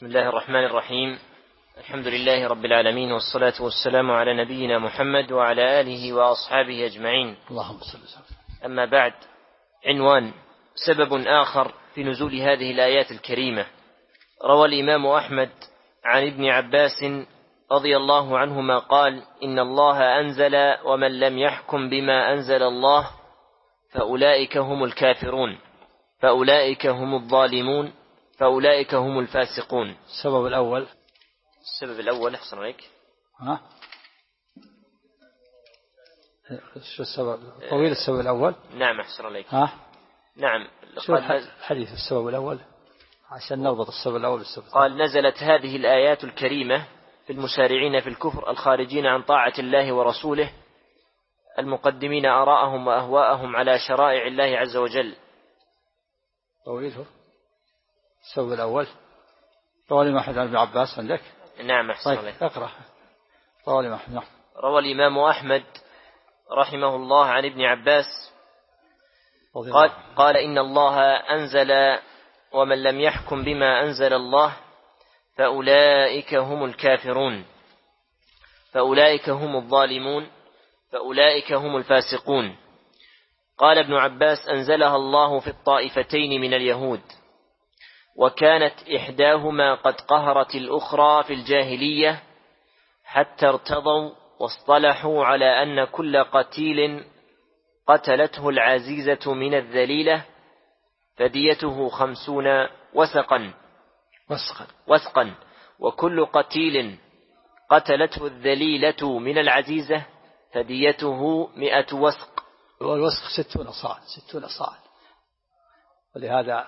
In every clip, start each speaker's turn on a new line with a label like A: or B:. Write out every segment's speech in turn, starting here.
A: بسم الله الرحمن الرحيم. الحمد لله رب العالمين، والصلاة والسلام على نبينا محمد وعلى آله وأصحابه أجمعين.
B: اللهم صل وسلم.
A: أما بعد، عنوان: سبب آخر في نزول هذه الآيات الكريمة. روى الإمام أحمد عن ابن عباس رضي الله عنهما قال: إن الله أنزل ومن لم يحكم بما أنزل الله فأولئك هم الكافرون، فأولئك هم الظالمون، فأولئك هم الفاسقون.
B: السبب الأول
A: أحسن عليك.
B: شو السبب؟ طويل السبب الأول.
A: نعم أحسن عليك. نعم.
B: شو الحديث السبب الأول عشان نربط السبب الأول بالسبب.
A: قال: نزلت هذه الآيات الكريمة في المسارعين في الكفر الخارجين عن طاعة الله ورسوله المقدمين آراءهم وأهواءهم على شرائع الله عز وجل.
B: طويله السبب الأول. روى الإمام أحمد عن ابن عباس عندك؟
A: نعم أحسن عليك.
B: طيب اقرأ.
A: روى الإمام أحمد رحمه الله عن ابن عباس قال: إن الله أنزل ومن لم يحكم بما أنزل الله فأولئك هم الكافرون، فأولئك هم الظالمون، فأولئك هم الفاسقون. قال ابن عباس: أنزلها الله في الطائفتين من اليهود، وكانت إحداهما قد قهرت الأخرى في الجاهلية حتى ارتضوا واصطلحوا على أن كل قتيل قتلته العزيزة من الذليلة فديته 50 وسقا، وكل قتيل قتلته الذليلة من العزيزة فديته 100 وسق.
B: والوسق 60 صاع. ولهذا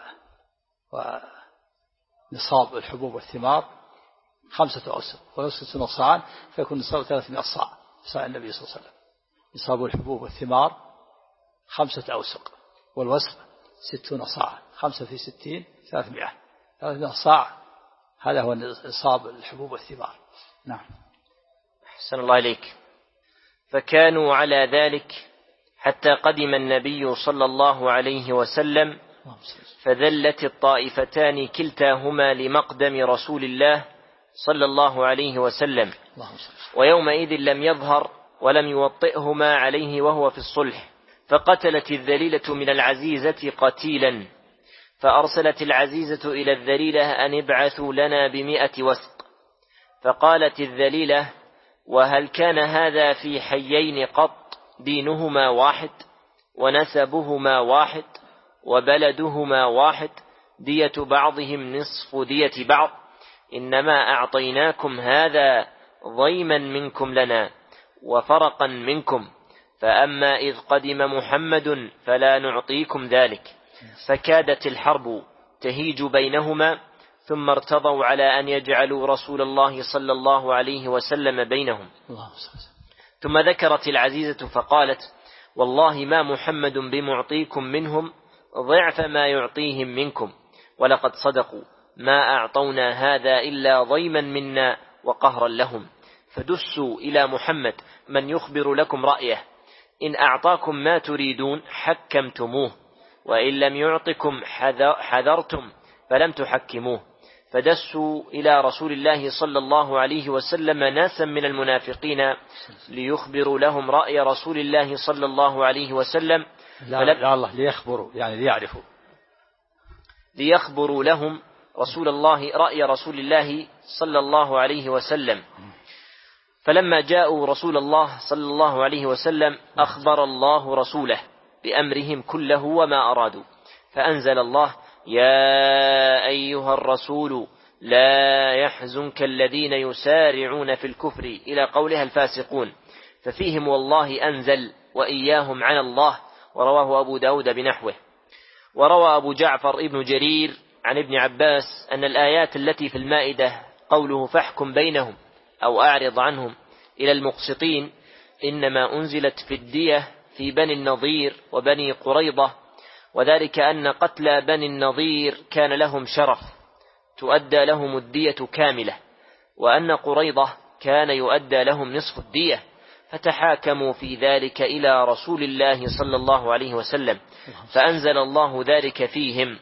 B: نصاب الحبوب والثمار 5 أوسق، والوسق 60 صاعا فيكون نصاب 300 صاع. صاع النبي صلى الله عليه وسلم. نصاب الحبوب والثمار 5 أوسق، والوسق 60 صاعا. 5 في 60 300 صاع. هذا هو نصاب الحبوب والثمار. نعم.
A: أحسن الله إليك. فكانوا على ذلك حتى قدم النبي صلى الله عليه وسلم، فذلت الطائفتان كلتاهما لمقدم رسول الله صلى الله عليه وسلم، ويومئذ لم يظهر ولم يوطئهما عليه وهو في الصلح، فقتلت الذليلة من العزيزة قتيلا، فأرسلت العزيزة إلى الذليلة أن ابعثوا لنا 100 وسق. فقالت الذليلة: وهل كان هذا في حيين قط دينهما واحد ونسبهما واحد وبلدهما واحد، دية بعضهم نصف دية بعض، إنما أعطيناكم هذا ضيما منكم لنا وفرقا منكم، فأما إذ قدم محمد فلا نعطيكم ذلك. فكادت الحرب تهيج بينهما، ثم ارتضوا على أن يجعلوا رسول الله صلى الله عليه وسلم بينهم. ثم ذكرت العزيزة فقالت: والله ما محمد بمعطيكم منهم ضعف ما يعطيهم منكم، ولقد صدقوا، ما أعطونا هذا إلا ضيما منا وقهرا لهم. فدسوا إلى محمد من يخبر لكم رأيه، إن أعطاكم ما تريدون حكمتموه، وإن لم يعطكم حذرتم فلم تحكموه. فدسوا إلى رسول الله صلى الله عليه وسلم ناسا من المنافقين ليخبروا لهم رأي رسول الله صلى الله عليه وسلم، ليخبروا لهم رأي رسول الله صلى الله عليه وسلم. فلما جاءوا رسول الله صلى الله عليه وسلم أخبر الله رسوله بأمرهم كله وما أرادوا، فأنزل الله: يا أيها الرسول لا يحزنك الذين يسارعون في الكفر إلى قولها الفاسقون، ففيهم والله أنزل وإياهم عن الله. ورواه أبو داود بنحوه. وروى أبو جعفر ابن جرير عن ابن عباس أن الآيات التي في المائدة قوله فاحكم بينهم أو أعرض عنهم إلى المقسطين إنما أنزلت في الدية في بني النضير وبني قريظة، وذلك أن قتلى بني النضير كان لهم شرف تؤدى لهم الدية كاملة، وأن قريظة كان يؤدى لهم نصف الدية، فتحاكموا في ذلك إلى رسول الله صلى الله عليه وسلم، فأنزل الله ذلك فيهم،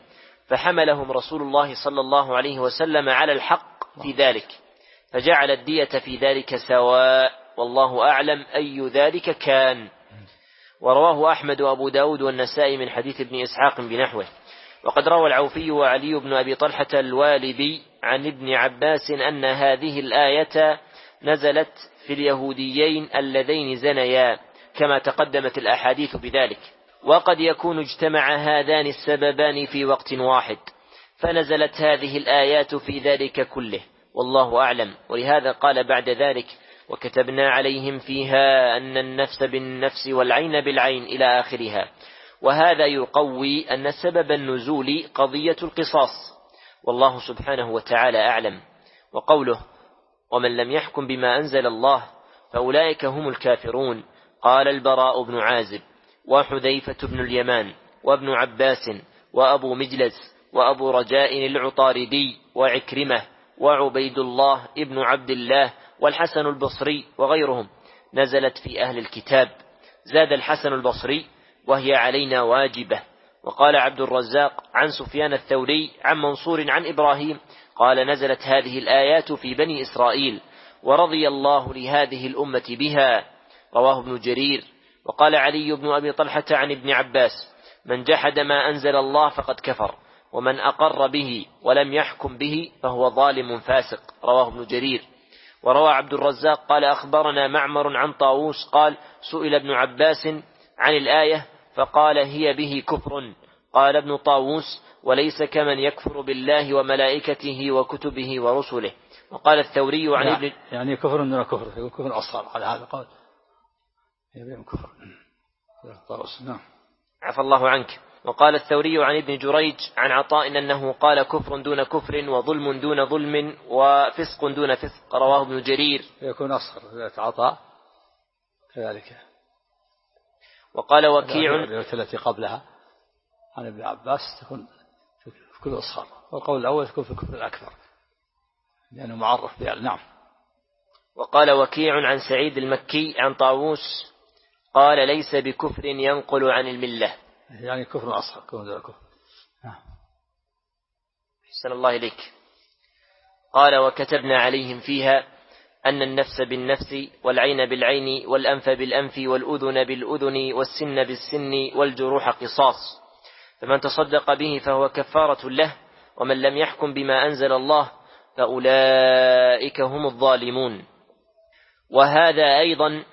A: فحملهم رسول الله صلى الله عليه وسلم على الحق في ذلك، فجعل الدية في ذلك سواء، والله أعلم أي ذلك كان. ورواه أحمد وأبو داود والنسائي من حديث ابن إسحاق بنحوه. وقد روى العوفي وعلي بن أبي طلحة الوالبي عن ابن عباس أن هذه الآية نزلت في اليهوديين اللذين زنيا، كما تقدمت الأحاديث بذلك. وقد يكون اجتمع هذان السببان في وقت واحد، فنزلت هذه الآيات في ذلك كله، والله أعلم. ولهذا قال بعد ذلك: وكتبنا عليهم فيها أن النفس بالنفس والعين بالعين إلى آخرها. وهذا يقوي أن سبب النزول قضية القصاص، والله سبحانه وتعالى أعلم. وقوله: ومن لم يحكم بما أنزل الله فأولئك هم الكافرون، قال البراء بن عازب وحذيفة بن اليمان وابن عباس وأبو مجلس وأبو رجاء العطاردي وعكرمة وعبيد الله ابن عبد الله والحسن البصري وغيرهم، نزلت في أهل الكتاب. زاد الحسن البصري: وهي علينا واجبة. وقال عبد الرزاق عن سفيان الثوري عن منصور عن إبراهيم قال: نزلت هذه الآيات في بني إسرائيل، ورضي الله لهذه الأمة بها. رواه ابن جرير. وقال علي بن أبي طلحة عن ابن عباس: من جحد ما أنزل الله فقد كفر، ومن أقر به ولم يحكم به فهو ظالم فاسق. رواه ابن جرير. وروى عبد الرزاق قال: أخبرنا معمر عن طاووس قال: سئل ابن عباس عن الآية فقال: هي به كفر. قال ابن طاووس: وليس كمن يكفر بالله وملائكته وكتبه ورسله. وقال الثوري عن ابن
B: يعني كفر دون كفر، يقول كفر أصغر، على هذا قال هي بهم كفر. نعم.
A: عفى الله عنك. وقال الثوري عن ابن جريج عن عطاء أنه قال: كفر دون كفر، وظلم دون ظلم، وفسق دون فسق. رواه ابن جرير.
B: يكون أصغر ذات عطاء كذلك.
A: وقال وكيع
B: التي قبلها عن ابن عباس تكون في كل أصغر، والقول الأول تكون في الكفر الأكبر لأنه معرف بها. نعم.
A: وقال وكيع عن سعيد المكي عن طاووس قال: ليس بكفر ينقل عن الملة،
B: يعني كفر أصغر، كفر دون كفر.
A: أحسن الله إليك. قال: وكتبنا عليهم فيها أن النفس بالنفس والعين بالعين والأنف بالأنف والأذن بالأذن والسن بالسن والجروح قصاص، فمن تصدق به فهو كفارة له، ومن لم يحكم بما أنزل الله فأولئك هم الظالمون. وهذا أيضا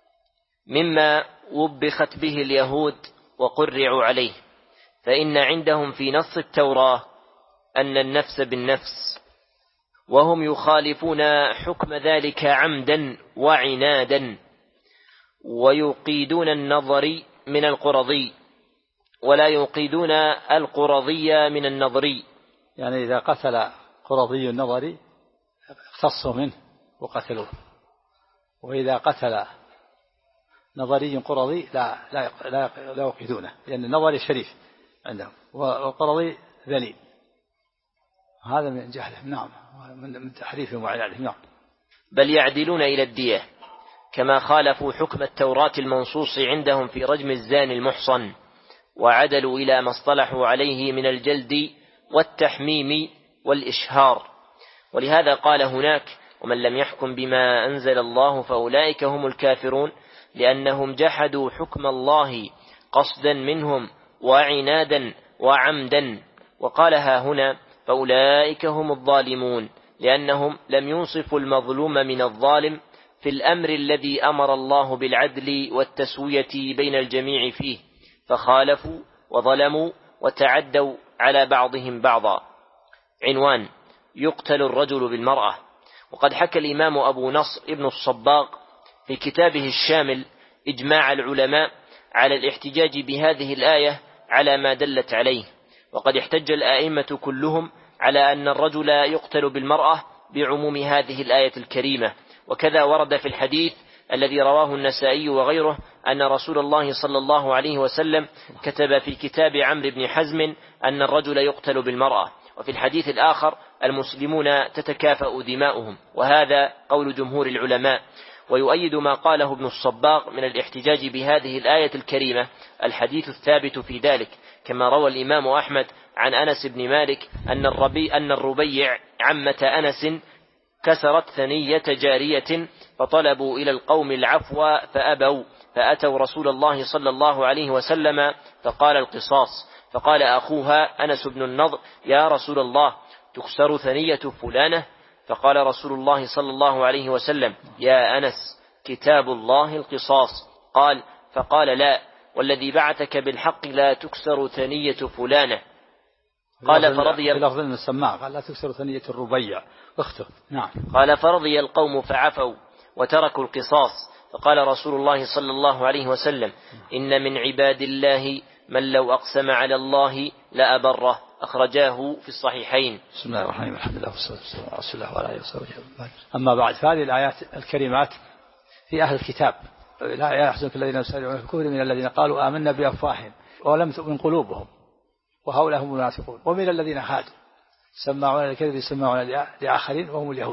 A: مما وبخت به اليهود وقرعوا عليه، فإن عندهم في نص التوراة أن النفس بالنفس، وهم يخالفون حكم ذلك عمدا وعنادا، ويقيدون النظري من القرضي ولا يقيدون القرضي من النظري.
B: يعني إذا قتل قرضي النظري اختصوا منه وقتلوه، وإذا قتل نظري قرضي لا يقيدونه، لأن النظري شريف عندهم والقرضي ذليل. هذا من جهلهم. نعم. من تحريفهم وعنادهم. نعم.
A: بل يعدلون إلى الدية، كما خالفوا حكم التوراة المنصوص عندهم في رجم الزاني المحصن، وعدلوا إلى ما اصطلحوا عليه من الجلد والتحميم والإشهار. ولهذا قال هناك: ومن لم يحكم بما أنزل الله فأولئك هم الكافرون، لأنهم جحدوا حكم الله قصدا منهم وعنادا وعمدا. وقالها هنا: فأولئك هم الظالمون، لأنهم لم ينصفوا المظلوم من الظالم في الأمر الذي أمر الله بالعدل والتسوية بين الجميع فيه، فخالفوا وظلموا وتعدوا على بعضهم بعضا. عنوان: يقتل الرجل بالمرأة. وقد حكى الإمام أبو نصر ابن الصباغ في كتابه الشامل إجماع العلماء على الاحتجاج بهذه الآية على ما دلت عليه، وقد احتج الآئمة كلهم على أن الرجل يقتل بالمرأة بعموم هذه الآية الكريمة. وكذا ورد في الحديث الذي رواه النسائي وغيره أن رسول الله صلى الله عليه وسلم كتب في كتاب عمرو بن حزم أن الرجل يقتل بالمرأة. وفي الحديث الآخر: المسلمون تتكافأ دماؤهم. وهذا قول جمهور العلماء. ويؤيد ما قاله ابن الصباغ من الاحتجاج بهذه الآية الكريمة الحديث الثابت في ذلك، كما روى الإمام أحمد عن أنس بن مالك أن الربيع عمة أنس كسرت ثنية جارية فطلبوا إلى القوم العفو فأبوا، فأتوا رسول الله صلى الله عليه وسلم فقال القصاص، فقال أخوها أنس بن النضر: يا رسول الله، تكسر ثنية فلانة؟ فقال رسول الله صلى الله عليه وسلم: يا أنس، كتاب الله القصاص. فقال: لا، والذي بعثك بالحق لا تكسر ثنية فلانة. قال فرضي
B: لفظ السماع قال: لا تكسر ثنية الربيع أخته. نعم.
A: قال فرضي القوم فعفوا وتركوا القصاص. فقال رسول الله صلى الله عليه وسلم: إن من عباد الله من لو أقسم على الله لأبره. أخرجاه في الصحيحين.
B: بسم الله الرحمن الرحيم. الحمد لله والصلاة والسلام على رسول الله وعلى آله وصحبه. أما بعد، فهذه الآيات الكريمات في أهل الكتاب: لا يحزنك الذين يسارعون في الكفر من الذين قالوا آمنا بأفواههم ولم تؤمن قلوبهم وهؤلاء هم المنافقون، ومن الذين هادوا سماعون للكذب يسمعون لآخرين وهم اليهود.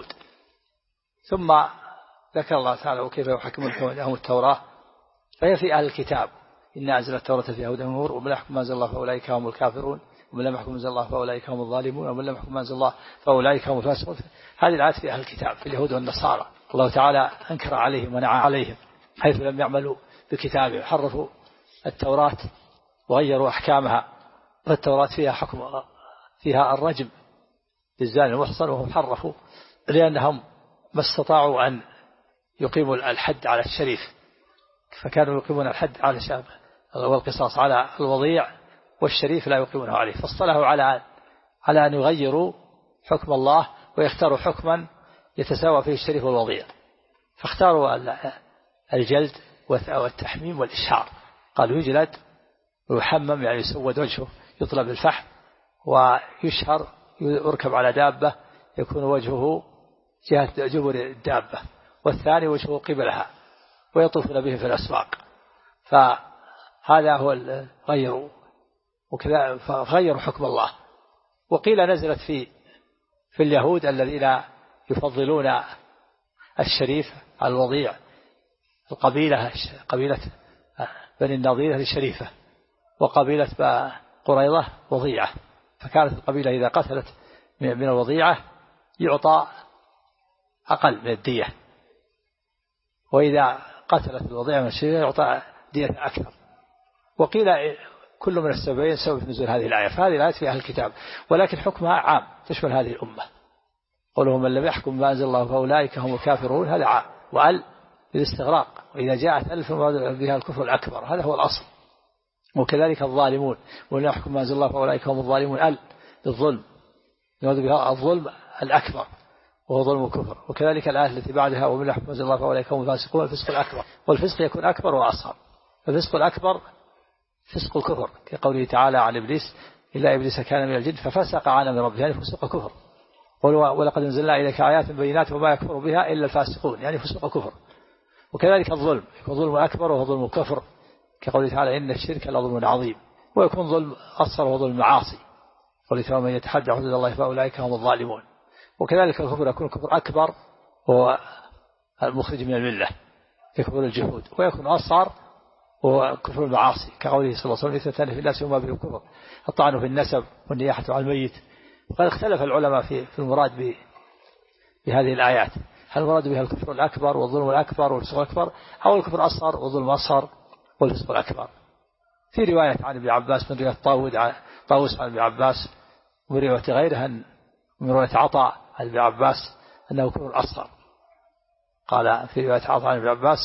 B: ثم ذكر الله تعالى: وكيف يحكمون لهم التوراة فهي في أهل الكتاب. إنا أنزلنا التوراة فيها هدى ونور، ومن لم يحكم ما أنزل الله فأولئك هم الكافرون، ومن لم يحكم ما أنزل الله فأولئك هم الظالمون، ومن لم يحكم ما أنزل الله فأولئك هم الفاسقون. هذه الآيات في أهل الكتاب، في اليهود والنصارى. الله تعالى أنكر عليهم ونعى عليهم حيث لم يعملوا بكتابه، حرفوا التوراة وغيروا أحكامها. فالتوراة فيها الرجم للزاني المحصن، وهم حرفوا لأنهم ما استطاعوا أن يقيموا الحد على الشريف، فكانوا يقيمون الحد على الشاب والقصاص على الوضيع، والشريف لا يقيمونه عليه، فاصطلحوا على أن يغيروا حكم الله ويختاروا حكما يتساوى فيه الشريف والوضيع، فاختاروا الجلد والتحميم والإشهار. قالوا يجلد ويحمم، يعني يسود وجهه، يطلب الفحم، ويشهر، يركب على دابة يكون وجهه جهة جبر الدابة، والثاني وجهه قبلها، ويطوفون به في الأسواق. فهذا هو غيروا، وكذا فغيروا حكم الله. وقيل نزلت في اليهود الذين يفضلون الشريف على الوضيع، قبيلة بني النضير الشريفة، وقبيلة قريظة وضيعة. فكانت القبيلة إذا قتلت من الوضيعة يعطى أقل من الدية، وإذا قتلت الوضيعة من الشريفة يعطى دية أكثر. وقيل كل من السببين سبب نزول هذه الآية. فهذه الآية في أهل الكتاب، ولكن حكمها عام تشمل هذه الأمة. قولهم من لم يحكم ما أنزل الله فأولئك هم الكافرون، هذا عام، وأل للاستغراق، وإذا جاءت ألف بها الكفر الأكبر، هذا هو الأصل. وكذلك الظالمون، ومن لم يحكم ما أنزل الله فأولئك هم الظالمون، أل للظلم، يراد بها الظلم الأكبر وهو ظلم الكفر. وكذلك الآية التي بعدها: ومن لم يحكم ما أنزل الله فأولئك هم الفاسقون، الفسق الأكبر. والفسق يكون أكبر وأصغر. الفسق الأكبر فسق الكفر، كقوله تعالى عن إبليس: إلا إبليس كان من الجن ففسق عن أمر ربه، يعني فسق كفر. ولقد أنزلنا إليك آيات بينات وما يكفر بها إلا الفاسقون، يعني فسق كفر. وكذلك الظلم يكون ظلم أكبر وهو ظلم الكفر، كقوله تعالى: إن الشرك لظلم عظيم. ويكون ظلم أصغر وهو ظلم معاصي، قوله تعالى: من يتحدى حدود الله فأولئك هم الظالمون. وكذلك الكفر يكون كفر أكبر وهو المخرج من الملة ككفر الجهود، ويكون أصغر وهو كفر المعاصي، كقوله صلى الله عليه وسلم: اثنتان في الناس وما بهم كفر: الطعن في النسب والنياحة على الميت. وقد اختلف العلماء في المراد بهذه الآيات: هل المراد بها الكفر الأكبر والظلم الأكبر والفسق الأكبر، أو الكفر الأصغر والظلم الأصغر والفسق الأكبر؟ في رواية عن ابن عباس، من رواية طاووس عن ابن عباس، ومن رواية غيرها من رواية عطاء عن ابن عباس أنه كفر أصغر. قال في رواية عطاء عن ابن عباس: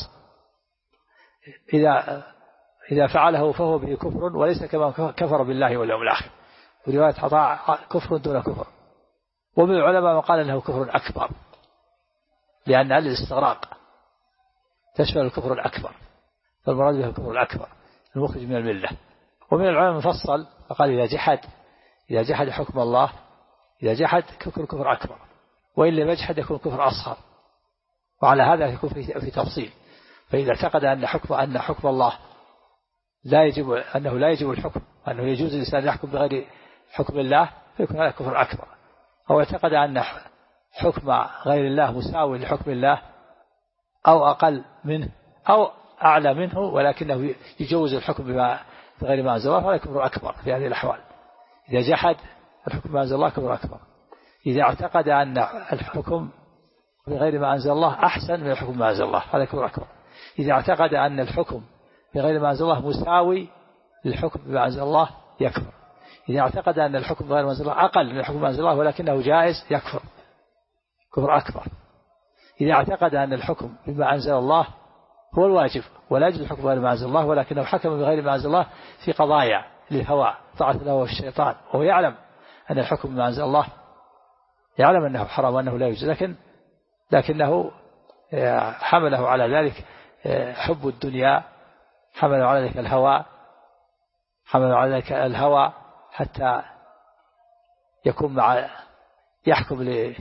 B: إذا فعله فهو به كفر وليس كما كفر بالله واليوم الآخر. في رواية عطاء: كفر دون كفر. ومن العلماء من قال أنه كفر أكبر، لأن الاستغراق تشمل الكفر الأكبر، فالمراد به الكفر الأكبر المخرج من الملة. ومن العلماء مفصل فقال: إذا جحد حكم الله، إذا جحد يكون كفر أكبر، وإن لم يجحد يكون كفر أصغر. وعلى هذا يكون في تفصيل. فإذا اعتقد أن حكم الله لا يجب الحكم، أنه يجوز الإنسان أن يحكم بغير حكم الله، فيكون هذا كفر أكبر. أو اعتقد أن حكم غير الله مساوي لحكم الله، أو أقل منه أو أعلى منه، ولكنه يجوز الحكم بما بغير ما أنزل الله فهذا كفر أكبر في هذه الأحوال. إذا جحد الحكم بما أنزل الله كفر أكبر. إذا اعتقد أن الحكم بغير ما أنزل الله أحسن من الحكم بما أنزل الله هذا كفر أكبر. إذا اعتقد أن الحكم بغير ما أنزل الله مساوي للحكم بما أنزل الله يكفر. إذا اعتقد أن الحكم بغير ما أنزل الله أقل من الحكم بما أنزل الله ولكنه جائز يكفر كفر أكبر. إذا اعتقد أن الحكم بما أنزل الله هو الواجب ولا يجوز الحكم بغير ما أنزل الله ولكنه حكم بغير ما أنزل الله في قضايا للهوى طاعة له والشيطان وهو يعلم أن الحكم بما أنزل الله يعلم أنه حرام وأنه لا يجوز لكنه حمله على ذلك حب الدنيا حمله على ذلك الهوى حمله على ذلك الهوى حتى يكون يحكم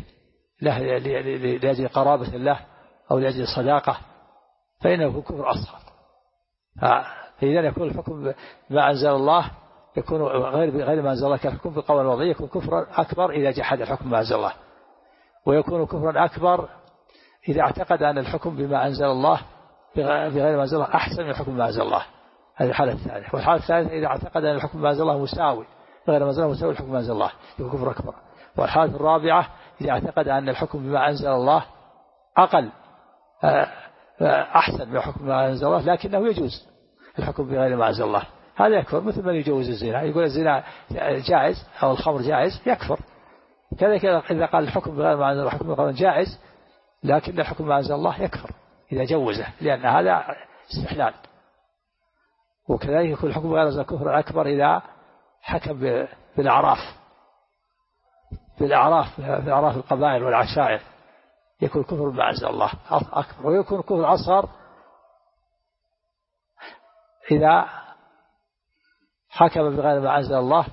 B: لأجل قرابة الله أو لأجل صداقة فإنه كفر أصغر. فإذا يكون الحكم بما أنزل الله يكون غير ما أنزل الله كالحكم بالقول الوضعي يكون كفرا أكبر إذا جحد الحكم بما أنزل الله ويكون كفرا أكبر إذا اعتقد أن الحكم بما أنزل الله بغير ما أنزل الله أحسن من الحكم بما أنزل الله. هذه الحالة الثانية. والحالة الثالثة إذا اعتقد أن الحكم بما أنزل الله مساوي بغير ما أنزل الله مساوي الحكم بما أنزل الله يكون كفر أكبر. والحالة الرابعة إذا اعتقد أن الحكم بما أنزل الله أقل أحسن من الحكم بما أنزل الله لكنه يجوز الحكم بغير ما أنزل الله هذا يكفر. مثل من يجوز الزنا يقول الزنا جائز أو الخمر جائز يكفر. كذلك إذا قال الحكم بغير ما أنزل الله الحكم بغير جائز لكن الحكم بما أنزل الله يكفر إذا جوزه لأن هذا استحلال. وكذلك يكون الحكم بغير ما أنزل الله كفر أكبر إذا حكم بالأعراف القبائل والعشائر يكون كفر بما أنزل الله أكبر. ويكون كفر أصغر إذا حكم بغير ما أنزل الله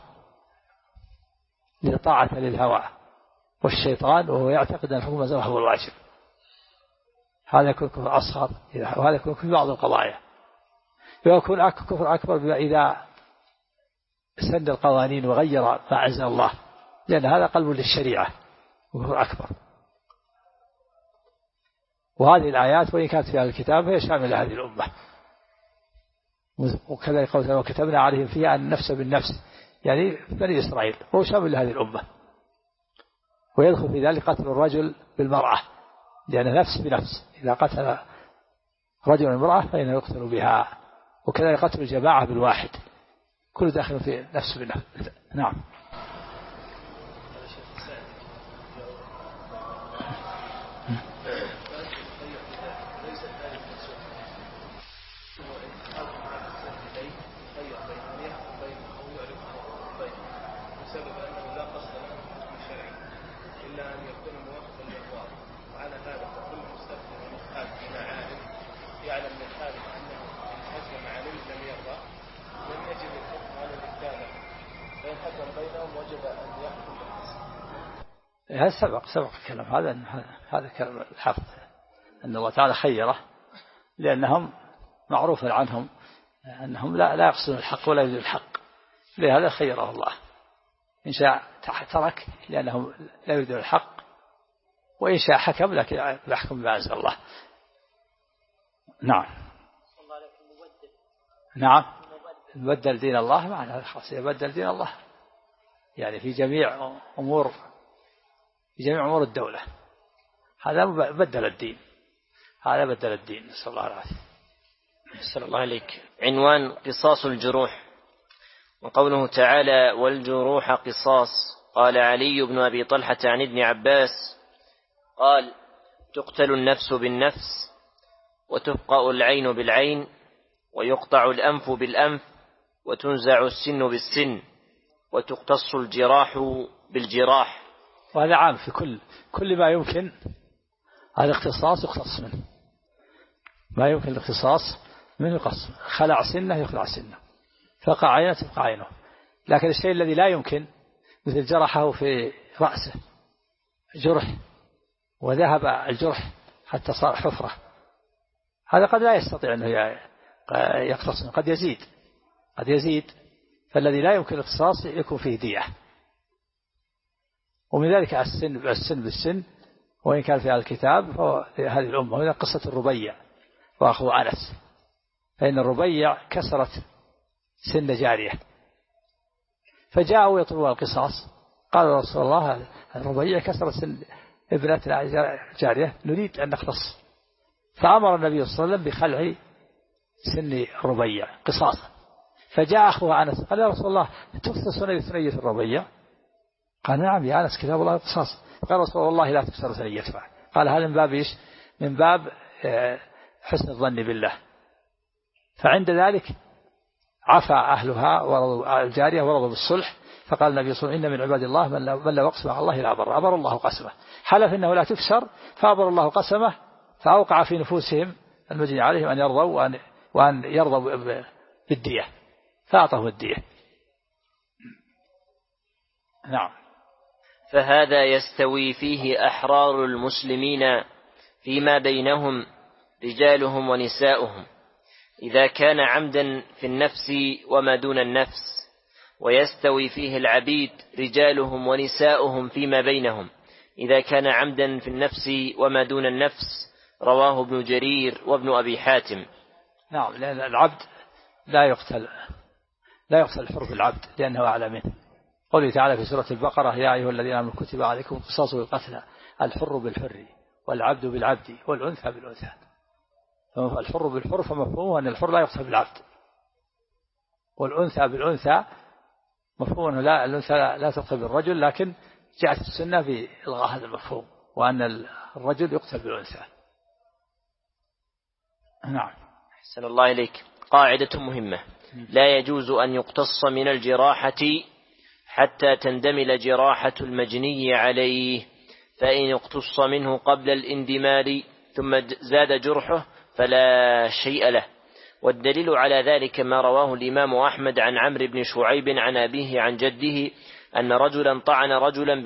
B: لطاعة للهوى والشيطان وهو يعتقد أن الحكم بما أنزل الله هو الواجب هذا يكون كفر أصغر وهذا يكون في بعض القضايا. ويكون كفر أكبر إذا سن القوانين وغير ما أنزل الله لأن هذا قلب للشريعة وكفر أكبر. وهذه الآيات وإن كانت في الكتاب هي شاملة هذه الأمة. وكذلك قوله وكتبنا عليهم فيها أن النفس بالنفس يعني بني إسرائيل هو شامل هذه الأمة. ويدخل في ذلك قتل الرجل بالمرأة لأن نفس بنفس إذا قتل رجل المرأة فإنه يقتل بها. وكذلك قتل الجماعة بالواحد كل داخل في نفس بنفس. نعم. هذا سبق الكلام هذا كلام الحافظ أن الله تعالى خيره لأنهم معروف عنهم أنهم لا يقصدون الحق ولا يريدون الحق لهذا خيره الله. إن شاء ترك لأنهم لا يريدون الحق وإن شاء حكم لكن يحكم بما أنزل الله. نعم يبدل دين الله معنى هذا خاص يبدل دين الله يعني في جميع أمور الدولة هذا بدل الدين نسأل الله العافية.
A: صلى الله عليك. عنوان قصاص الجروح. وقوله تعالى والجروح قصاص. قال علي بن أبي طلحة عن ابن عباس قال تقتل النفس بالنفس وتفقأ العين بالعين ويقطع الأنف بالأنف وتنزع السن بالسن وتقتص الجراح بالجراح.
B: وهذا عام في كل ما يمكن الاختصاص يختص منه ما يمكن الاختصاص منه يقص. خلع سنه يخلع سنه فقع عينه تبقى عينه. لكن الشيء الذي لا يمكن مثل جرحه في رأسه جرح وذهب الجرح حتى صار حفرة هذا قد لا يستطيع أنه يقتص قد يزيد فالذي لا يمكن الاختصاص يكون فيه دية. ومن ذلك السن بالسن وإن كان في الكتاب فهو هذه الأمة. وهنا قصة الربيع وأخوه أنس فإن الربيع كسرت سن جارية، فجاءوا يطلبون القصاص. قال رسول الله الربيع كسر سن ابنتنا جارية نريد أن نختص، فأمر النبي صلى الله عليه وسلم بخلع سن الربيع قصاصا. فجاء أخوها أنس قال يا رسول الله تكسر ثنية الربيع؟ قال نعم يا أنس كتاب الله قصاص. قال رسول الله لا تكسر ثنيتها. قال هذا من باب إيش؟ من باب حسن الظن بالله. فعند ذلك عفى أهلها ورضوا الجارية ورضوا بالصلح. فقال النبي صلى الله عليه وسلم إن من عباد الله من لو أقسم على الله لا أبر الله قسمه. حلف إنه لا تكسر فأبر الله قسمه، فأوقع في نفوسهم المجني عليهم أن يرضوا وأن يرضوا بالدية، فأعطوا الدية. نعم.
A: فهذا يستوي فيه أحرار المسلمين فيما بينهم رجالهم ونساؤهم إذا كان عمدا في النفس وما دون النفس، ويستوي فيه العبيد رجالهم ونساؤهم فيما بينهم إذا كان عمدا في النفس وما دون النفس. رواه ابن جرير وابن أبي حاتم.
B: نعم، لأن العبد لا يقتل الحر بالعبد لأنه أعلى منه. قوله تعالى في سورة البقرة يا أيها الذين آمنوا كتب عليكم القصاص بالقتلى الحر بالحر والعبد بالعبد والأنثى بالأنثى. الحر بالحر فمفهومه أن الحر لا يقتل بالعبد، والأنثى بالأنثى مفهومه لا الأنثى لا تقتل بالرجل، لكن جاءت السنة في إلغاء هذا المفهوم وأن الرجل يقتل بالأنثى. نعم.
A: أحسن الله إليك. قاعدة مهمة: لا يجوز أن يقتص من الجراحة حتى تندمل جراحة المجني عليه، فإن اقتص منه قبل الاندمال ثم زاد جرحه فلا شيء له. والدليل على ذلك ما رواه الإمام أحمد عن عمرو بن شعيب عن أبيه عن جده أن رجلا طعن رجلا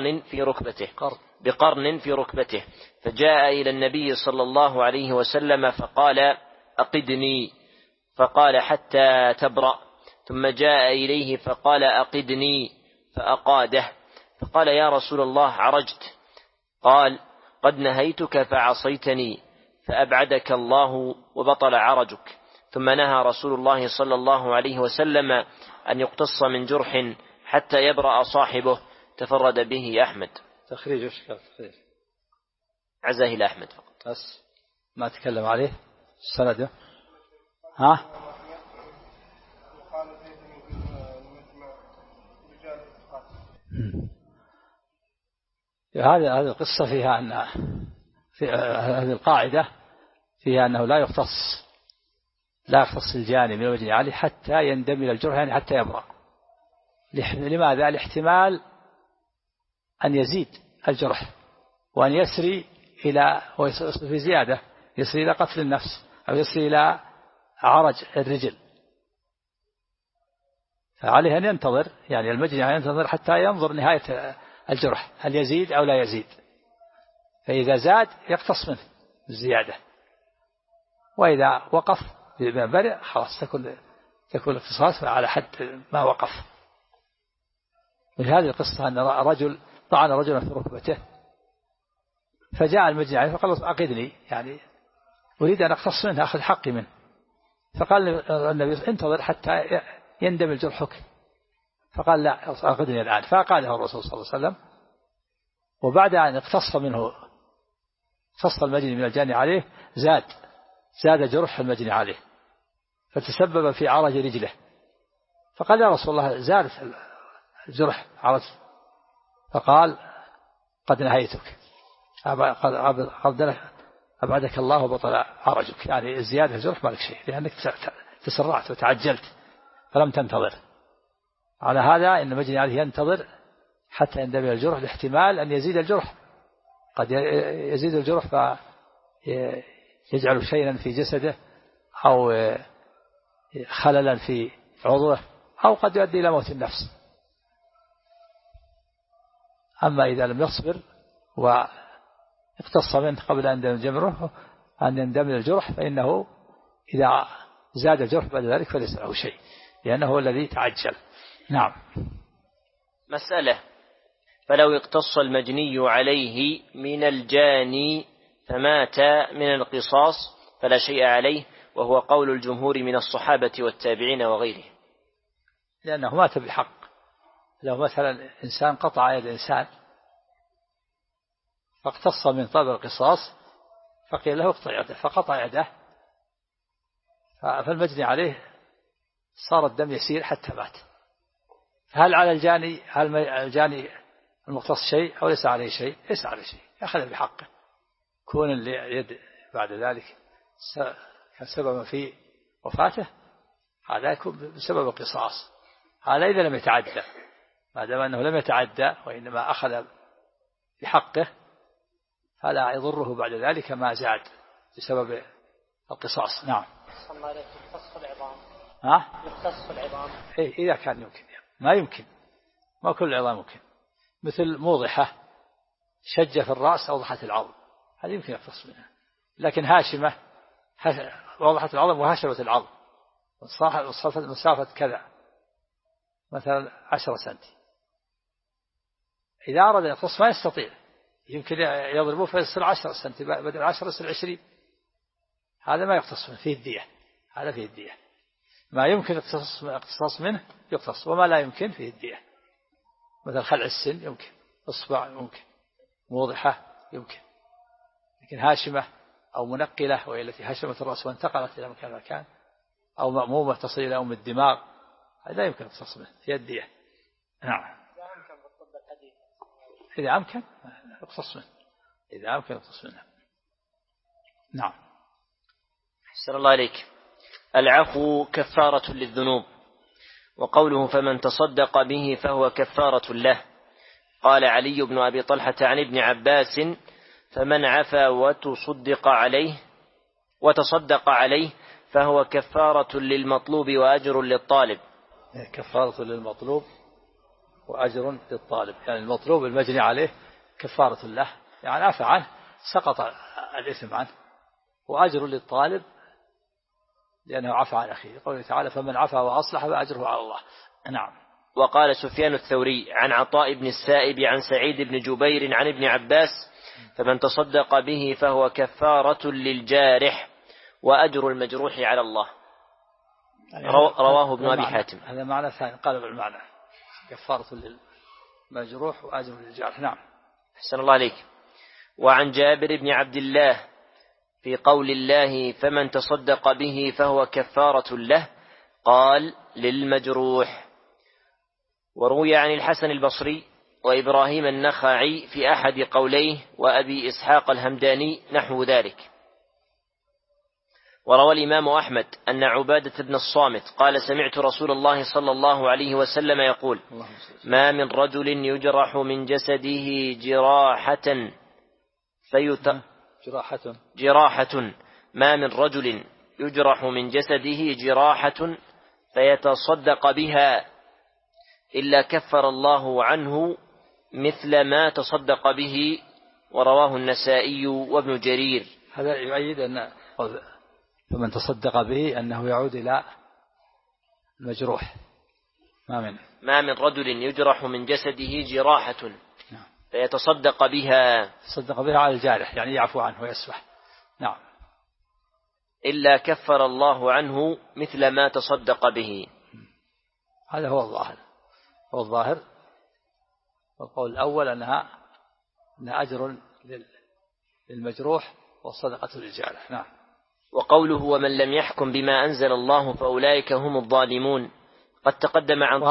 A: بقرن في ركبته فجاء إلى النبي صلى الله عليه وسلم فقال أقدني، فقال حتى تبرأ، ثم جاء إليه فقال أقدني فأقاده، فقال يا رسول الله عرجت؟ قال قد نهيتك فعصيتني فأبعدك الله وبطل عرجك. ثم نهى رسول الله صلى الله عليه وسلم أن يقتص من جرح حتى يبرأ صاحبه. تفرد به أحمد.
B: تخريج وش تخريج؟
A: عزاه إلى أحمد فقط،
B: بس ما تكلم عليه السند. ها؟ هذه القصة فيها أن في هذه القاعدة فيها أنه لا يختص الجاني من المجني عليه حتى يندمل الجرح، يعني حتى يبرأ. لماذا؟ لاحتمال أن يزيد الجرح وأن يسري إلى ويصل في زيادة، يسري إلى قتل النفس أو يسري إلى عرج الرجل، فعليه أن ينتظر، يعني المجني عليه ينتظر حتى ينظر نهاية الجرح هل يزيد أو لا يزيد، فإذا زاد يقتص منه الزيادة، وإذا وقف برئ خلاص تكون الاقتصاص على حد ما وقف. من هذه القصة أن رجل طعن رجلا في ركبته فجاء المجني عليه فقال أقدني، يعني أريد أن أقتص منه أخذ حقي منه. فقال النبي انتظر حتى يندمل جرحك، فقال لا أقدني الآن، فأقاده الرسول صلى الله عليه وسلم. وبعد أن اقتص المجني من الجاني عليه زاد جرح المجني عليه فتسبب في عرج رجله، فقال يا رسول الله زادت الجرح عرج، فقال قد نهيتك أبعدك الله وبطل عرجك، يعني زيادة الجرح ما لك شيء لأنك تسرعت وتعجلت فلم تنتظر. على هذا إن المجني عليه ينتظر حتى يندمل الجرح لاحتمال أن يزيد الجرح، قد يزيد الجرح فيجعل شيئا في جسده أو خللا في عضوه أو قد يؤدي إلى موت النفس. أما إذا لم يصبر واقتص منه قبل أن يندمل الجرح فإنه إذا زاد الجرح بعد ذلك فليس له شيء لأنه هو الذي تعجل. نعم.
A: مسألة: فلو اقتص المجني عليه من الجاني فمات من القصاص فلا شيء عليه، وهو قول الجمهور من الصحابة والتابعين وغيرهم.
B: لأنه مات بحق. لو مثلا إنسان قطع يد إنسان فاقتص من طلب القصاص فقيل له اقطع يده فقطع يده، فالمجني عليه صار الدم يسير حتى مات. هل على الجاني المقتص شيء أو ليس عليه شيء؟ ليس عليه شيء، أخذ بحقه. كون اليد بعد ذلك كان سببا في وفاته هذا يكون بسبب القصاص. هذا إذا لم يتعدى، ما دام أنه لم يتعدى وإنما أخذ بحقه فلا يضره بعد ذلك ما زاد بسبب القصاص. نعم.
C: يقتص العظام.
B: يقتص العظام. إذا كان يمكن، ما يمكن، ما كل العظام ممكن، مثل موضحة شجة في الرأس أوضحت العظم، هذه يمكن يقتص منها. لكن هاشمة وضحت العظم وهشمت العظم مسافة كذا مثلا 10 سنتي، إذا أراد يقتص ما يستطيع، يمكن يضربه فيصل 10 سنتي بدل 10 يصل 20، هذا ما يقتص منه، فيه الدية. هذا فيه الدية، ما يمكن اقتصاص منه يقتص، وما لا يمكن فيه الدية. مثل خلع السن يمكن، إصبع يمكن، موضحة يمكن، لكن هاشمة أو منقلة وهي التي هشمت الرأس وانتقلت إلى مكان أو مأمومة تصل إلى أم الدماغ، هذا لا يمكن اقتصاص منه، فيه الدية. نعم. إذا أمكن اقتص منه، إذا أمكن اقتص منه. نعم.
A: أحسن الله عليك. العفو كفارة للذنوب، وقوله فمن تصدق به فهو كفارة له. قال علي بن أبي طلحة عن ابن عباس فمن عفا وتصدق عليه فهو كفارة للمطلوب وأجر للطالب.
B: كفارة للمطلوب وأجر للطالب، يعني المطلوب المجني عليه كفارة له، يعني عفى عنه سقط الإثم عنه، وأجر للطالب لأنه عفى عن أخيه، قوله تعالى فمن عفا وأصلح فأجره على الله. نعم.
A: وقال سفيان الثوري عن عطاء بن السائب عن سعيد بن جبير عن ابن عباس فمن تصدق به فهو كفارة للجارح وأجر المجروح على الله. رواه ابن أبي حاتم.
B: هذا معنى ثاني، قال المعنى كفارة للمجروح وأجر للجارح. نعم.
A: أحسن الله عليك. وعن جابر بن عبد الله في قول الله فمن تصدق به فهو كفارة له قال للمجروح. وروي عن الحسن البصري وإبراهيم النخعي في أحد قوليه وأبي إسحاق الهمداني نحو ذلك. وروى الإمام أحمد أن عبادة بن الصامت قال سمعت رسول الله صلى الله عليه وسلم يقول ما من رجل يجرح من جسده جراحة ما من رجل يجرح من جسده جراحة فيتصدق بها إلا كفر الله عنه مثل ما تصدق به. ورواه النسائي وابن جرير.
B: هذا يؤيد أن فمن تصدق به أنه يعود إلى المجروح.
A: ما من رجل يجرح من جسده جراحة فيتصدق بها،
B: تصدق بها على الجارح، يعني يعفو عنه ويسمح. نعم.
A: إلا كفر الله عنه مثل ما تصدق به.
B: هذا هو الظاهر. والقول الأول أنها أجر للمجروح والصدقة للجارح. نعم.
A: وقوله ومن لم يحكم بما أنزل الله فأولئك هم الظالمون قد تقدم عن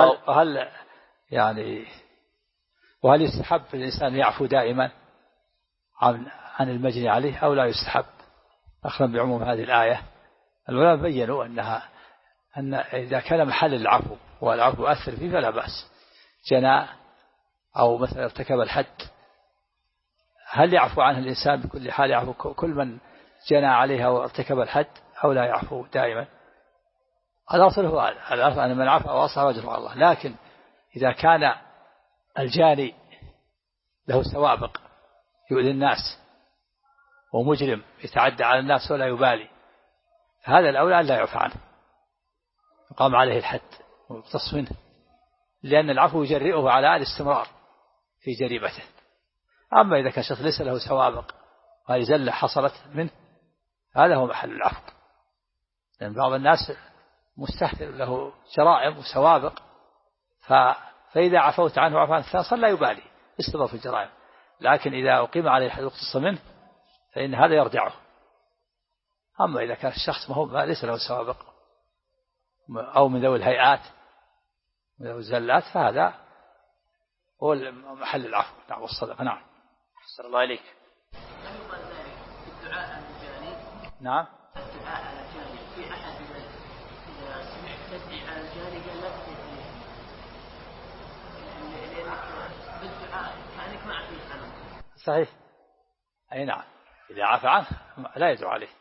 B: وهل يستحب الإنسان يعفو دائما عن المجني عليه أو لا يستحب؟ أخذا بعموم هذه الآية العلماء بينوا أن إذا كان محل العفو والعفو أثر فيه فلا بأس. جنى أو مثلا ارتكب الحد، هل يعفو عنه الإنسان بكل حال؟ يعفو كل من جنى عليها وارتكب الحد أو لا يعفو دائما؟ الأصل هو أن من عفا وأصلح وأجره على الله. لكن إذا كان الجاني له سوابق يؤذي الناس ومجرم يتعدى على الناس ولا يبالي، هذا الأولى أن لا يعفى عنه، يقام عليه الحد ويقتص منه، لأن العفو يجرئه على الاستمرار في جريمته. أما إذا كان شخص ليس له سوابق وهذه زلة حصلت منه، هذا هو محل العفو، لأن بعض الناس مستهتر له جرائم وسوابق فإذا عفوت عنه وعفى عن الثاني صار لا يبالي استمر في الجرائم. لكن إذا أقيم عليه حد واقتص منه فإن هذا يرجعه. أما إذا كان الشخص ما ليس له سوابق أو من ذوي الهيئات من ذوي الزلات فهذا هو محل العفو نعم والصدقة. نعم.
A: أحسن الله عليك.
C: الدعاء على الجاني.
B: نعم.
C: الدعاء على الجاني في أحد إذا سمعت تدعي على الجاني قال لا تدعي لأنك بالدعاء كأنك ما عفيت عنه.
B: صحيح. أي نعم. إذا عفى عنه لا يدعو عليه.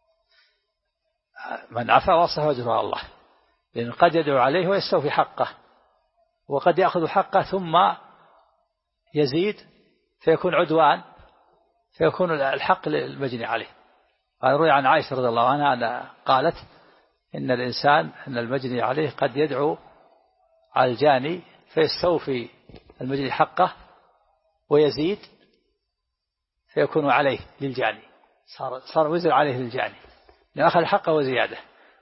B: من عفى وصله أجره على الله. لأن قد يدعو عليه ويستوفي حقه وقد يأخذ حقه ثم يزيد فيكون عدوان فيكون الحق للمجني عليه. روي عن عائشة رضي الله عنها قالت إن الإنسان أن المجني عليه قد يدعو على الجاني فيستوفي المجني حقه ويزيد فيكون عليه للجاني صار وزر عليه للجاني لأن أخذ حقه وزيادة.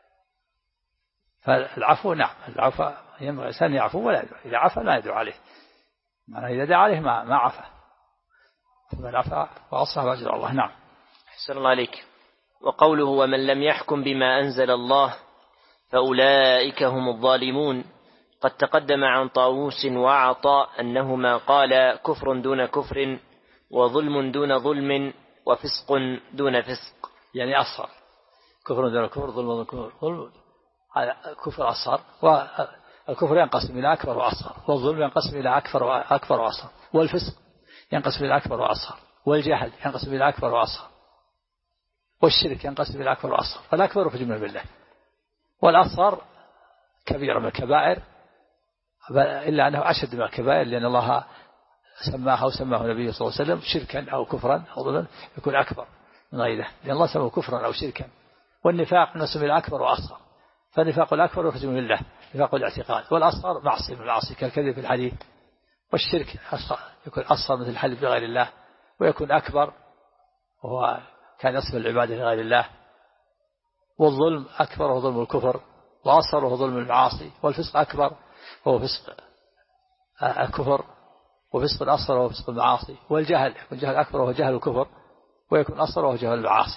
B: فالعفو نعم العفو ينبغي الإنسان يعفو ولا يدعو. إذا عفى لا يدعو عليه معناه إذا دعا عليه ما عفى فمن عفى وأصلح أجر الله. نعم.
A: أحسن الله عليك. وقوله ومن لم يحكم بما أنزل الله فأولئك هم الظالمون قد تقدم عن طاووس وعطاء أنهما قال كفر دون كفر وظلم دون ظلم وفسق دون فسق.
B: يعني أصغر كفر دون كفر ظلم دون كفر هذا كفر أصغر. والكفر ينقسم إلى أكبر وأصغر والظلم ينقسم إلى أكبر وأصغر والفسق ينقسم إلى أكبر وأصغر والجهل ينقسم إلى أكبر وأصغر والشرك ينقسم إلى أكبر وأصغر. فالأكبر في جملة بالله والأصغر كبيرة من الكبائر إلا أنه أشد من الكبائر لأن الله سماها وسماه النبي صلى الله عليه وسلم شركا أو كفرا أو ظلما يكون أكبر من غيره لأن الله سماه كفرا أو شركا. والنفاق نسمى إلى أكبر وأصغر. فالنفاق الأكبر يخرج من الله نفاق الاعتقاد والأصغر معصية من المعاصي كالكذب في الحديث. والشرك يكون أصغر مثل الحلف بغير الله ويكون أكبر وهو كان يصف العبادة لغير الله. والظلم أكبر وهو ظلم الكفر وأصغر وهو ظلم المعاصي. والفسق أكبر وهو فسق الكفر وفسق أصغر وهو فسق المعاصي. والجهل يكون جهل أكبر وهو جهل الكفر ويكون أصغر وهو جهل المعاصي.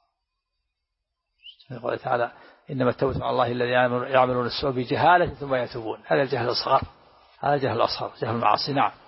B: يقول تعالى إنما التوبة على الله الذين يعملون السوء بجهالة ثم يتوبون. هذا الجهل الصغر هذا الجهل الأصغر جهل المعاصي. نعم.